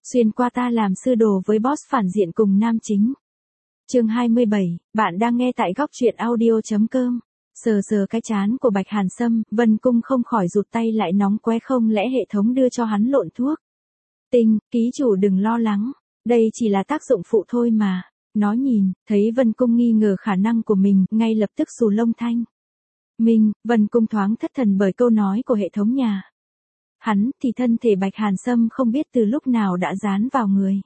Xuyên qua ta làm sư đồ với boss phản diện cùng nam chính. Chương 27, bạn đang nghe tại góc truyện audio.com. Sờ sờ cái trán của Bạch Hàn Sâm, Vân Cung không khỏi rụt tay lại, nóng quá, không lẽ hệ thống đưa cho hắn lộn thuốc. Tinh, ký chủ đừng lo lắng, đây chỉ là tác dụng phụ thôi mà. Nó nhìn, thấy Vân Cung nghi ngờ khả năng của mình, ngay lập tức xù lông thanh. Vân Cung thoáng thất thần bởi câu nói của hệ thống nhà. Hắn thì thân thể Bạch Hàn Sâm không biết từ lúc nào đã dán vào người.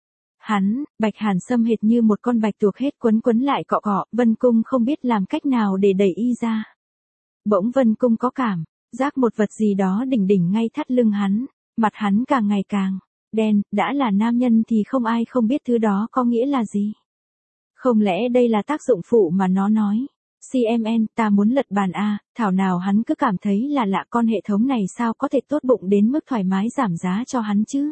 Bạch Hàn Sâm hệt như một con bạch tuộc hết quấn quấn lại cọ cọ, Vân Cung không biết làm cách nào để đẩy y ra. Bỗng Vân Cung có cảm giác một vật gì đó đỉnh đỉnh ngay thắt lưng hắn, mặt hắn càng ngày càng đen, đã là nam nhân thì không ai không biết thứ đó có nghĩa là gì. Không lẽ đây là tác dụng phụ mà nó nói? CMN, ta muốn lật bàn A, thảo nào hắn cứ cảm thấy là lạ, con hệ thống này sao có thể tốt bụng đến mức thoải mái giảm giá cho hắn chứ?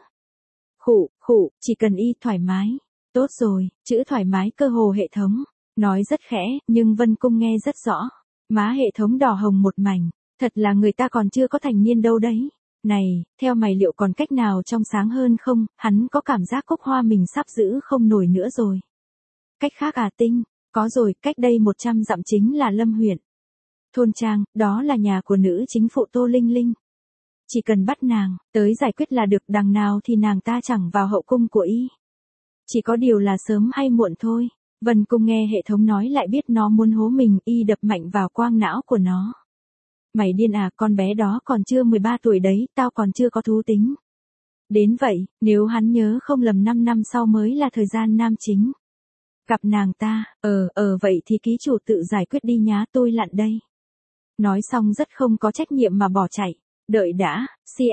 Khụ, chỉ cần y thoải mái. Tốt rồi, chữ thoải mái cơ hồ hệ thống. Nói rất khẽ, nhưng Vân Cung nghe rất rõ. Má hệ thống đỏ hồng một mảnh, thật là người ta còn chưa có thành niên đâu đấy. Này, theo mày liệu còn cách nào trong sáng hơn không? Hắn có cảm giác cúc hoa mình sắp giữ không nổi nữa rồi. Cách khác à Tinh? Có rồi, cách đây 100 dặm chính là Lâm huyện. Thôn Trang, đó là nhà của nữ chính phụ Tô Linh Linh. Chỉ cần bắt nàng tới giải quyết là được, đằng nào thì nàng ta chẳng vào hậu cung của y. Chỉ có điều là sớm hay muộn thôi. Vân Cung nghe hệ thống nói lại biết nó muốn hố mình, y đập mạnh vào quang não của nó. Mày điên à, con bé đó còn chưa 13 tuổi đấy, tao còn chưa có thú tính. Đến vậy, nếu hắn nhớ không lầm 5 năm sau mới là thời gian nam chính gặp nàng ta. Vậy thì ký chủ tự giải quyết đi nhá, tôi lặn đây. Nói xong rất không có trách nhiệm mà bỏ chạy. Đợi đã,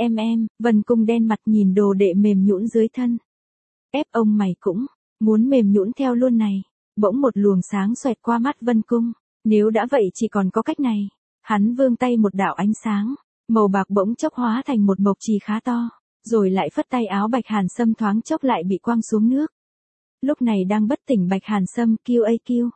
Vân Cung đen mặt nhìn đồ đệ mềm nhũn dưới thân. Ép ông mày cũng muốn mềm nhũn theo luôn này. Bỗng một luồng sáng xoẹt qua mắt Vân Cung. Nếu đã vậy chỉ còn có cách này. Hắn vươn tay, một đạo ánh sáng màu bạc bỗng chốc hóa thành một mộc chì khá to, rồi lại phất tay, áo Bạch Hàn Sâm thoáng chốc lại bị quăng xuống nước. Lúc này đang bất tỉnh Bạch Hàn Sâm QAQ.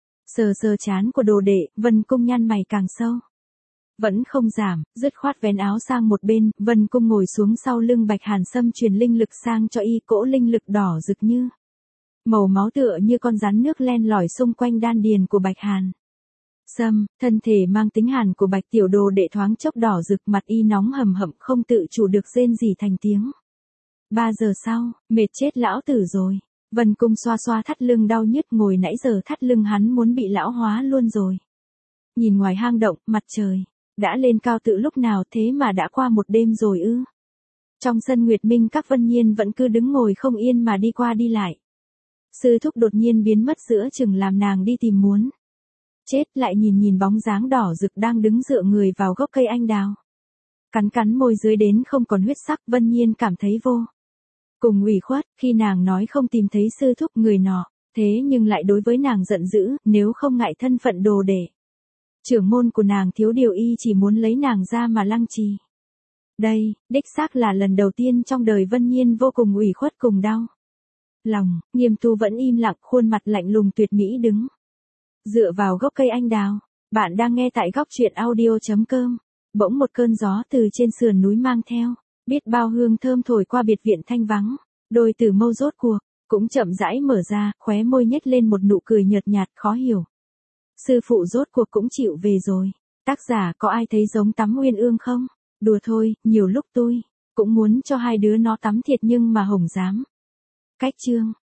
Sờ trán của đồ đệ, Vân Cung nhăn mày càng sâu. Vẫn không giảm, dứt khoát vén áo sang một bên, Vân Cung ngồi xuống sau lưng Bạch Hàn Sâm, truyền linh lực sang cho y, cỗ linh lực đỏ rực như màu máu, tựa như con rắn nước len lỏi xung quanh đan điền của Bạch Hàn Sâm. Thân thể mang tính hàn của Bạch tiểu đồ đệ thoáng chốc đỏ rực, mặt y nóng hầm hậm, không tự chủ được rên rỉ thành tiếng. 3 giờ sau, mệt chết lão tử rồi. Vân Cung xoa xoa thắt lưng đau nhức, ngồi nãy giờ thắt lưng hắn muốn bị lão hóa luôn rồi. Nhìn ngoài hang động, mặt trời đã lên cao từ lúc nào thế mà đã qua một đêm rồi ư? Trong sân Nguyệt Minh các Vân Nhiên vẫn cứ đứng ngồi không yên mà đi qua đi lại. Sư thúc đột nhiên biến mất giữa chừng làm nàng đi tìm muốn chết, lại nhìn bóng dáng đỏ rực đang đứng dựa người vào gốc cây anh đào. Cắn môi dưới đến không còn huyết sắc, Vân Nhiên cảm thấy vô cùng ủy khuất khi nàng nói không tìm thấy sư thúc người nọ, thế nhưng lại đối với nàng giận dữ, nếu không ngại thân phận đồ đệ trưởng môn của nàng, thiếu điều y chỉ muốn lấy nàng ra mà lăng trì. Đây, đích xác là lần đầu tiên trong đời Vân Nhiên vô cùng ủy khuất cùng đau lòng. Nghiêm Tu vẫn im lặng, khuôn mặt lạnh lùng tuyệt mỹ đứng dựa vào gốc cây anh đào. Bạn đang nghe tại góc truyện audio.com. Bỗng một cơn gió từ trên sườn núi mang theo biết bao hương thơm thổi qua biệt viện thanh vắng. Đôi tử mâu rốt cuộc cũng chậm rãi mở ra, khóe môi nhếch lên một nụ cười nhợt nhạt khó hiểu. Sư phụ rốt cuộc cũng chịu về rồi. Tác giả có ai thấy giống tắm uyên ương không? Đùa thôi, nhiều lúc tôi cũng muốn cho hai đứa nó tắm thiệt nhưng mà hổng dám. Cách chương